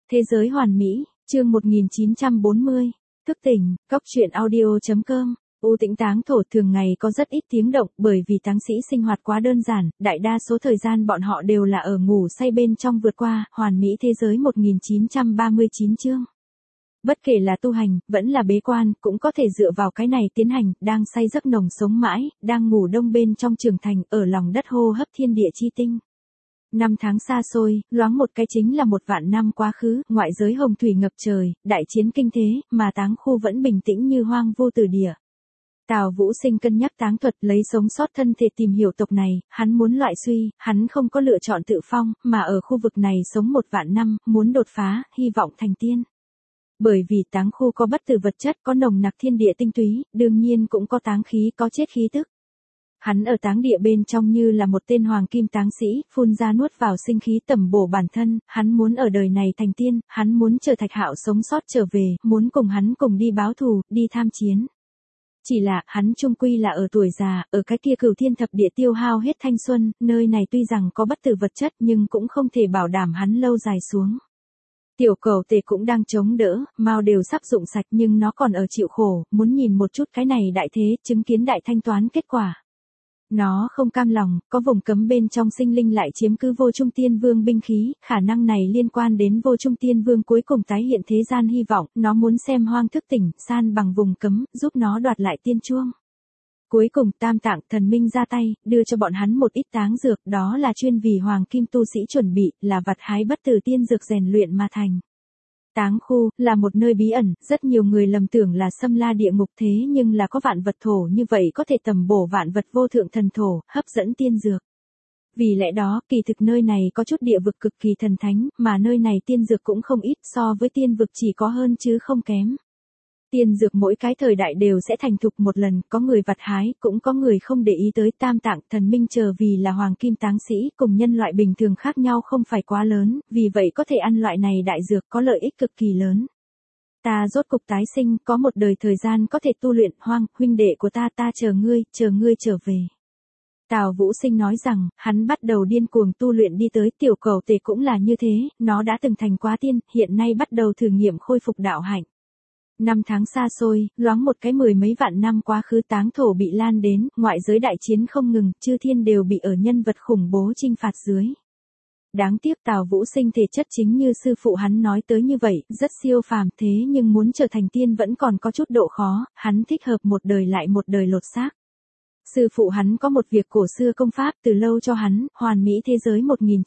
Thế giới hoàn mỹ, chương 1940. Thức tỉnh, Cóc truyện audio.com. U Tĩnh táng thổ thường ngày có rất ít tiếng động bởi vì táng sĩ sinh hoạt quá đơn giản, đại đa số thời gian bọn họ đều là ở ngủ say bên trong vượt qua, hoàn mỹ thế giới 1939 chương. Bất kể là tu hành, vẫn là bế quan, cũng có thể dựa vào cái này tiến hành, đang say giấc nồng sống mãi, đang ngủ đông bên trong trường thành, ở lòng đất hô hấp thiên địa chi tinh. Năm tháng xa xôi, loáng một cái chính là 1.000 năm quá khứ, ngoại giới hồng thủy ngập trời, đại chiến kinh thế, mà táng khu vẫn bình tĩnh như hoang vu từ địa. Tào Vũ Sinh cân nhắc táng thuật lấy sống sót thân thể tìm hiểu tộc này, hắn muốn loại suy, hắn không có lựa chọn tự phong, mà ở khu vực này sống 1.000 năm, muốn đột phá, hy vọng thành tiên. Bởi vì táng khu có bất tử vật chất, có nồng nặc thiên địa tinh túy, đương nhiên cũng có táng khí, có chết khí tức. Hắn ở táng địa bên trong như là một tên hoàng kim táng sĩ, phun ra nuốt vào sinh khí tẩm bổ bản thân, hắn muốn ở đời này thành tiên, hắn muốn chờ Thạch Hạo sống sót trở về, muốn cùng hắn cùng đi báo thù, đi tham chiến. Chỉ là, hắn chung quy là ở tuổi già, ở cái kia cửu thiên thập địa tiêu hao hết thanh xuân, nơi này tuy rằng có bất tử vật chất nhưng cũng không thể bảo đảm hắn lâu dài xuống. Tiểu Cẩu Tề cũng đang chống đỡ, mao đều sắp rụng sạch nhưng nó còn ở chịu khổ, muốn nhìn một chút cái này đại thế, chứng kiến đại thanh toán kết quả. Nó không cam lòng, có vùng cấm bên trong sinh linh lại chiếm cứ Vô Trung Tiên Vương binh khí, khả năng này liên quan đến Vô Trung Tiên Vương cuối cùng tái hiện thế gian hy vọng, nó muốn xem hoang thức tỉnh, san bằng vùng cấm, giúp nó đoạt lại tiên chuông. Cuối cùng Tam Tạng Thần Minh ra tay, đưa cho bọn hắn một ít táng dược, đó là chuyên vì hoàng kim tu sĩ chuẩn bị, là vặt hái bất tử tiên dược rèn luyện mà thành. Táng khu, là một nơi bí ẩn, rất nhiều người lầm tưởng là xâm la địa ngục thế nhưng là có vạn vật thổ như vậy có thể tầm bổ vạn vật vô thượng thần thổ, hấp dẫn tiên dược. Vì lẽ đó, kỳ thực nơi này có chút địa vực cực kỳ thần thánh, mà nơi này tiên dược cũng không ít so với tiên vực chỉ có hơn chứ không kém. Tiên dược mỗi cái thời đại đều sẽ thành thục một lần, có người vặt hái, cũng có người không để ý tới. Tam Tạng Thần Minh chờ vì là hoàng kim táng sĩ, cùng nhân loại bình thường khác nhau không phải quá lớn, vì vậy có thể ăn loại này đại dược có lợi ích cực kỳ lớn. Ta rốt cục tái sinh, có một đời thời gian có thể tu luyện, Hoang, huynh đệ của ta chờ ngươi trở về. Tào Vũ Sinh nói rằng, hắn bắt đầu điên cuồng tu luyện đi tới. Tiểu Cẩu Tề cũng là như thế, nó đã từng thành quá tiên, hiện nay bắt đầu thử nghiệm khôi phục đạo hạnh. Năm tháng xa xôi, loáng một cái 10 mấy vạn năm quá khứ táng thổ bị lan đến, ngoại giới đại chiến không ngừng, chư thiên đều bị ở nhân vật khủng bố chinh phạt dưới. Đáng tiếc Tào Vũ Sinh thể chất chính như sư phụ hắn nói tới như vậy, rất siêu phàm thế nhưng muốn trở thành tiên vẫn còn có chút độ khó, hắn thích hợp một đời lại một đời lột xác. Sư phụ hắn có một việc cổ xưa công pháp từ lâu cho hắn, hoàn mỹ thế giới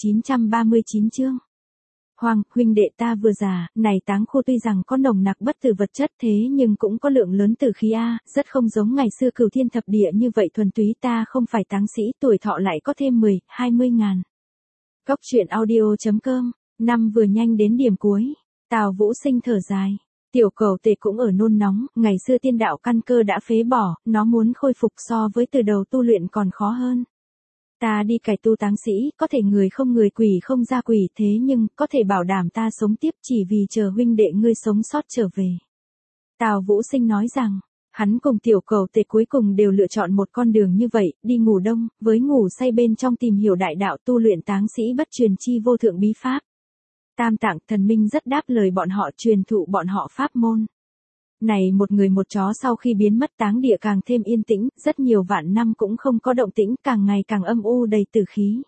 1939 chương. Hoàng, huynh đệ ta vừa già, này táng khu tuy rằng có nồng nặc bất tử vật chất thế nhưng cũng có lượng lớn tử khí A, rất không giống ngày xưa cửu thiên thập địa như vậy thuần túy. Ta không phải táng sĩ, tuổi thọ lại có thêm 10, 20 ngàn. Cóc truyện audio.com, năm vừa nhanh đến điểm cuối, Tào Vũ Sinh thở dài. Tiểu Cẩu Tề cũng ở nôn nóng, ngày xưa tiên đạo căn cơ đã phế bỏ, nó muốn khôi phục so với từ đầu tu luyện còn khó hơn. Ta đi cải tu táng sĩ, có thể người không người quỷ không ra quỷ thế nhưng, có thể bảo đảm ta sống tiếp chỉ vì chờ huynh đệ ngươi sống sót trở về. Tào Vũ Sinh nói rằng, hắn cùng Tiểu Cẩu Tề cuối cùng đều lựa chọn một con đường như vậy, đi ngủ đông, với ngủ say bên trong tìm hiểu đại đạo tu luyện táng sĩ bất truyền chi vô thượng bí pháp. Tam Tạng Thần Minh rất đáp lời bọn họ, truyền thụ bọn họ pháp môn. Này một người một chó sau khi biến mất táng địa càng thêm yên tĩnh, rất nhiều vạn năm cũng không có động tĩnh, càng ngày càng âm u đầy tử khí.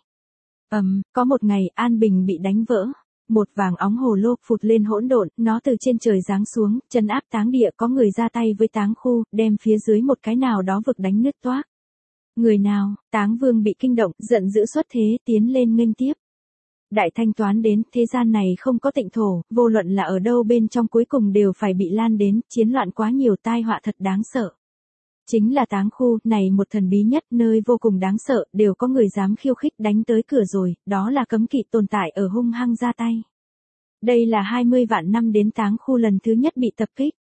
Có một ngày, an bình bị đánh vỡ. Một vàng óng hồ lô phụt lên hỗn độn, nó từ trên trời giáng xuống, trấn áp táng địa, có người ra tay với táng khu, đem phía dưới một cái nào đó vực đánh nứt toác. Người nào, Táng Vương bị kinh động, giận dữ xuất thế, tiến lên nghênh tiếp. Đại thanh toán đến, thế gian này không có tịnh thổ, vô luận là ở đâu bên trong cuối cùng đều phải bị lan đến, chiến loạn quá nhiều tai họa thật đáng sợ. Chính là táng khu, này một thần bí nhất, nơi vô cùng đáng sợ, đều có người dám khiêu khích đánh tới cửa rồi, đó là cấm kỵ tồn tại ở hung hăng ra tay. Đây là 20 vạn năm đến táng khu lần thứ nhất bị tập kích.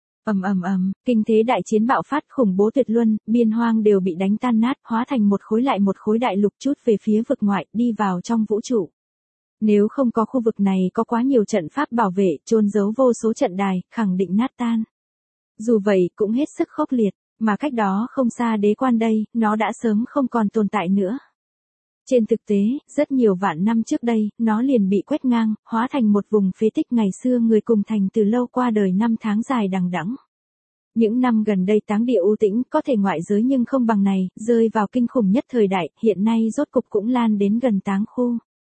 Kinh thế đại chiến bạo phát khủng bố tuyệt luân, biên hoang đều bị đánh tan nát, hóa thành một khối lại một khối đại lục chút về phía vực ngoại, đi vào trong vũ trụ. Nếu không có khu vực này có quá nhiều trận pháp bảo vệ, chôn giấu vô số trận đài, khẳng định nát tan. Dù vậy, cũng hết sức khốc liệt, mà cách đó không xa đế quan đây, nó đã sớm không còn tồn tại nữa. Trên thực tế, rất nhiều vạn năm trước đây, nó liền bị quét ngang, hóa thành một vùng phế tích ngày xưa người cùng thành từ lâu qua đời năm tháng dài đằng đẵng. Những năm gần đây táng địa u tĩnh có thể ngoại giới nhưng không bằng này, rơi vào kinh khủng nhất thời đại, hiện nay rốt cục cũng lan đến gần táng khu.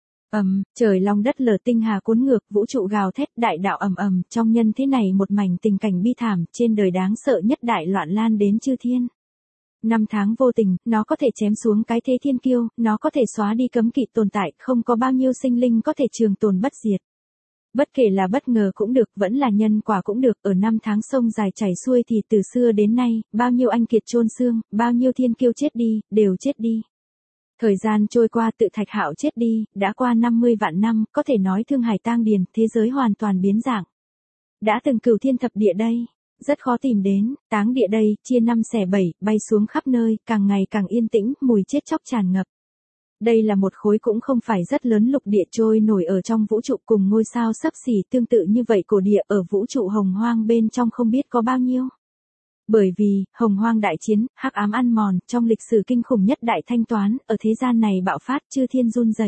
Trời long đất lở, tinh hà cuốn ngược, vũ trụ gào thét, đại đạo ầm ầm, trong nhân thế này một mảnh tình cảnh bi thảm, trên đời đáng sợ nhất đại loạn lan đến chư thiên. Năm tháng vô tình, nó có thể chém xuống cái thế thiên kiêu, nó có thể xóa đi cấm kỵ tồn tại, không có bao nhiêu sinh linh có thể trường tồn bất diệt. Bất kể là bất ngờ cũng được, vẫn là nhân quả cũng được, ở năm tháng sông dài chảy xuôi thì từ xưa đến nay, bao nhiêu anh kiệt chôn xương, bao nhiêu thiên kiêu chết đi, đều chết đi. Thời gian trôi qua, Tự Thạch Hạo chết đi, đã qua 50 vạn năm, có thể nói thương hải tang điền, thế giới hoàn toàn biến dạng. Đã từng cửu thiên thập địa đây, rất khó tìm đến, táng địa đây, chia năm xẻ bảy, bay xuống khắp nơi, càng ngày càng yên tĩnh, mùi chết chóc tràn ngập. Đây là một khối cũng không phải rất lớn lục địa trôi nổi ở trong vũ trụ, cùng ngôi sao xấp xỉ tương tự như vậy cổ địa ở vũ trụ hồng hoang bên trong không biết có bao nhiêu. Bởi vì, hồng hoang đại chiến, hắc ám ăn mòn, trong lịch sử kinh khủng nhất đại thanh toán, ở thế gian này bạo phát, chư thiên run rẩy.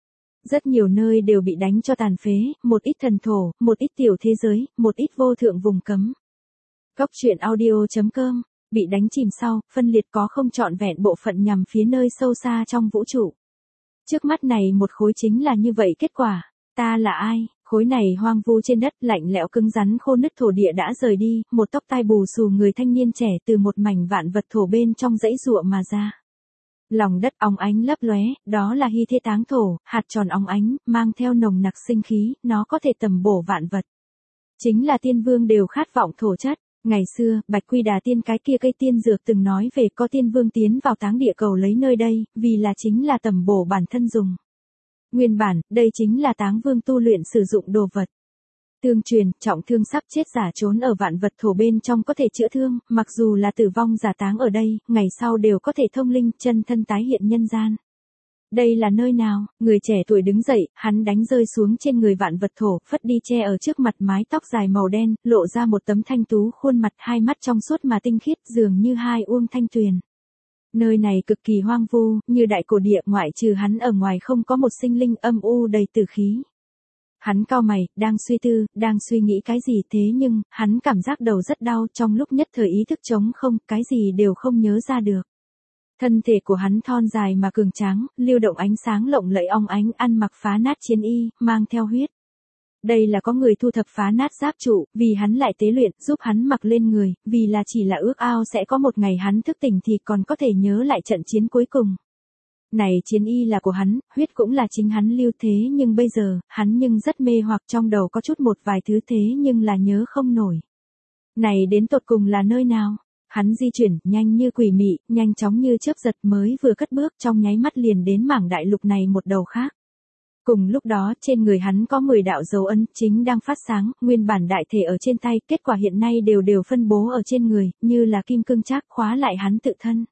Rất nhiều nơi đều bị đánh cho tàn phế, một ít thần thổ, một ít tiểu thế giới, một ít vô thượng vùng cấm. Góc truyện audio.com, bị đánh chìm sau, phân liệt có không trọn vẹn bộ phận nhằm phía nơi sâu xa trong vũ trụ. Trước mắt này một khối chính là như vậy kết quả. Ta là ai? Khối này hoang vu trên đất lạnh lẽo cứng rắn khô nứt thổ địa đã rời đi, một tóc tai bù xù người thanh niên trẻ từ một mảnh vạn vật thổ bên trong dãy giụa mà ra. Lòng đất óng ánh lấp lóe, đó là hy thế táng thổ, hạt tròn óng ánh, mang theo nồng nặc sinh khí, nó có thể tầm bổ vạn vật. Chính là tiên vương đều khát vọng thổ chất. Ngày xưa, Bạch Quy Đà Tiên cái kia cây tiên dược từng nói về có tiên vương tiến vào táng địa cầu lấy nơi đây, vì là chính là tầm bổ bản thân dùng. Nguyên bản, đây chính là táng vương tu luyện sử dụng đồ vật. Tương truyền, trọng thương sắp chết giả trốn ở vạn vật thổ bên trong có thể chữa thương, mặc dù là tử vong giả táng ở đây, ngày sau đều có thể thông linh, chân thân tái hiện nhân gian. Đây là nơi nào? Người trẻ tuổi đứng dậy, hắn đánh rơi xuống trên người vạn vật thổ, phất đi che ở trước mặt mái tóc dài màu đen, lộ ra một tấm thanh tú khuôn mặt, hai mắt trong suốt mà tinh khiết, dường như hai uông thanh tuyền. Nơi này cực kỳ hoang vu, như đại cổ địa, ngoại trừ hắn ở ngoài không có một sinh linh, âm u đầy tử khí. Hắn cau mày, đang suy tư, đang suy nghĩ cái gì, thế nhưng, hắn cảm giác đầu rất đau, trong lúc nhất thời ý thức trống không, cái gì đều không nhớ ra được. Thân thể của hắn thon dài mà cường tráng, lưu động ánh sáng lộng lẫy óng ánh, ăn mặc phá nát chiến y, mang theo huyết. Đây là có người thu thập phá nát giáp trụ, vì hắn lại tế luyện, giúp hắn mặc lên người, vì là chỉ là ước ao sẽ có một ngày hắn thức tỉnh thì còn có thể nhớ lại trận chiến cuối cùng. Này chiến y là của hắn, huyết cũng là chính hắn lưu, thế nhưng bây giờ, hắn nhưng rất mê hoặc, trong đầu có chút một vài thứ thế nhưng là nhớ không nổi. Này đến tột cùng là nơi nào? Hắn di chuyển, nhanh như quỷ mị, nhanh chóng như chớp giật, mới vừa cất bước trong nháy mắt liền đến mảng đại lục này một đầu khác. Cùng lúc đó, trên người hắn có 10 đạo dấu ấn, chính đang phát sáng, nguyên bản đại thể ở trên tay, kết quả hiện nay đều phân bố ở trên người, như là kim cương trác khóa lại hắn tự thân.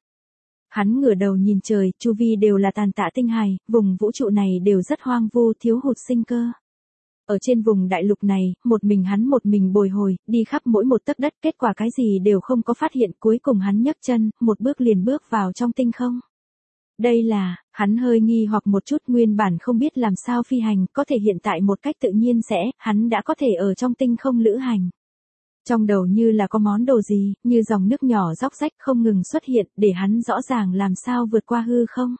Hắn ngửa đầu nhìn trời, chu vi đều là tàn tạ tinh hài, vùng vũ trụ này đều rất hoang vu, thiếu hụt sinh cơ. Ở trên vùng đại lục này, một mình bồi hồi, đi khắp mỗi một tấc đất, kết quả cái gì đều không có phát hiện, cuối cùng hắn nhấc chân, một bước liền bước vào trong tinh không. Đây là, hắn hơi nghi hoặc một chút, nguyên bản không biết làm sao phi hành, có thể hiện tại một cách tự nhiên sẽ, hắn đã có thể ở trong tinh không lữ hành. Trong đầu như là có món đồ gì, như dòng nước nhỏ róc rách không ngừng xuất hiện, để hắn rõ ràng làm sao vượt qua hư không.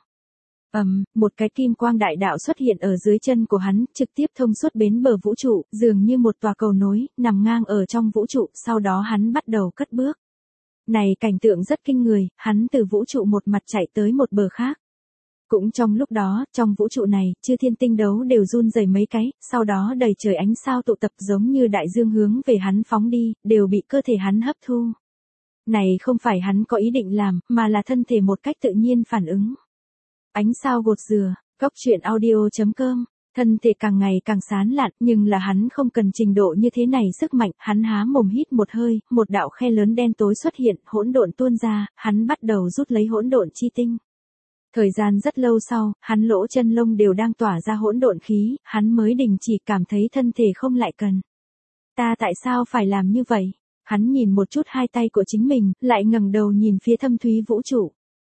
Một cái kim quang đại đạo xuất hiện ở dưới chân của hắn, trực tiếp thông suốt bến bờ vũ trụ, dường như một tòa cầu nối, nằm ngang ở trong vũ trụ, sau đó hắn bắt đầu cất bước. Này cảnh tượng rất kinh người, hắn từ vũ trụ một mặt chạy tới một bờ khác. Cũng trong lúc đó, trong vũ trụ này, chư thiên tinh đấu đều run rẩy mấy cái, sau đó đầy trời ánh sao tụ tập giống như đại dương hướng về hắn phóng đi, đều bị cơ thể hắn hấp thu. Này không phải hắn có ý định làm, mà là thân thể một cách tự nhiên phản ứng. Ánh sao gột rửa, góc truyện audio.com, thân thể càng ngày càng sáng lạn, nhưng là hắn không cần trình độ như thế này sức mạnh, hắn há mồm hít một hơi, một đạo khe lớn đen tối xuất hiện, hỗn độn tuôn ra, hắn bắt đầu rút lấy hỗn độn chi tinh. Thời gian rất lâu sau, hắn lỗ chân lông đều đang tỏa ra hỗn độn khí, hắn mới đình chỉ cảm thấy thân thể không lại cần. Ta tại sao phải làm như vậy? Hắn nhìn một chút hai tay của chính mình, lại ngẩng đầu nhìn phía thâm thúy vũ trụ.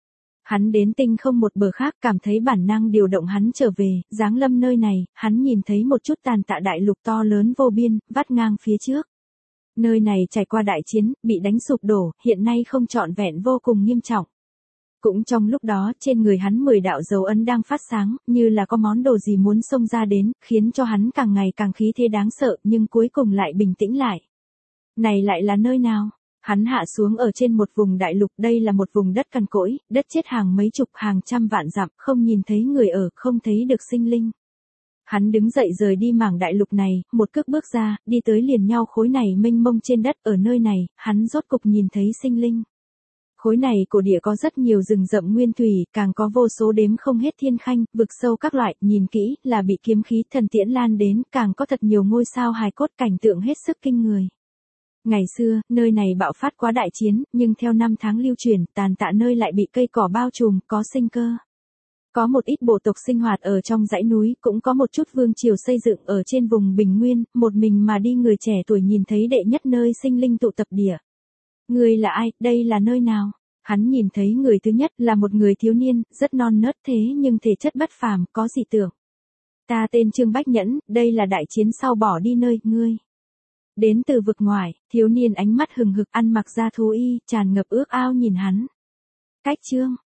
Hắn đến tinh không một bờ khác, cảm thấy bản năng điều động hắn trở về, giáng lâm nơi này, hắn nhìn thấy một chút tàn tạ đại lục to lớn vô biên, vắt ngang phía trước. Nơi này trải qua đại chiến, bị đánh sụp đổ, hiện nay không trọn vẹn vô cùng nghiêm trọng. Cũng trong lúc đó, trên người hắn 10 đạo dấu ấn đang phát sáng, như là có món đồ gì muốn xông ra đến, khiến cho hắn càng ngày càng khí thế đáng sợ, nhưng cuối cùng lại bình tĩnh lại. Này lại là nơi nào? Hắn hạ xuống ở trên một vùng đại lục, đây là một vùng đất cằn cỗi, đất chết hàng mấy chục hàng trăm vạn dặm, không nhìn thấy người ở, không thấy được sinh linh. Hắn đứng dậy rời đi mảng đại lục này, một cước bước ra, đi tới liền nhau khối này mênh mông trên đất, ở nơi này, hắn rốt cục nhìn thấy sinh linh. Khối này cổ địa có rất nhiều rừng rậm nguyên thủy, càng có vô số đếm không hết thiên khanh, vực sâu các loại, nhìn kỹ, là bị kiếm khí thần tiễn lan đến, càng có thật nhiều ngôi sao hài cốt, cảnh tượng hết sức kinh người. Ngày xưa, nơi này bạo phát quá đại chiến, nhưng theo năm tháng lưu truyền, tàn tạ nơi lại bị cây cỏ bao trùm, có sinh cơ. Có một ít bộ tộc sinh hoạt ở trong dãy núi, cũng có một chút vương triều xây dựng ở trên vùng bình nguyên, một mình mà đi người trẻ tuổi nhìn thấy đệ nhất nơi sinh linh tụ tập địa. Người là ai, đây là nơi nào? Hắn nhìn thấy người thứ nhất là một người thiếu niên, rất non nớt thế nhưng thể chất bất phàm, có dị tưởng. Ta tên Trương Bách Nhẫn, đây là đại chiến sau bỏ đi nơi, ngươi. Đến từ vực ngoài, thiếu niên ánh mắt hừng hực ăn mặc da thú y, tràn ngập ước ao nhìn hắn. Cách Trương,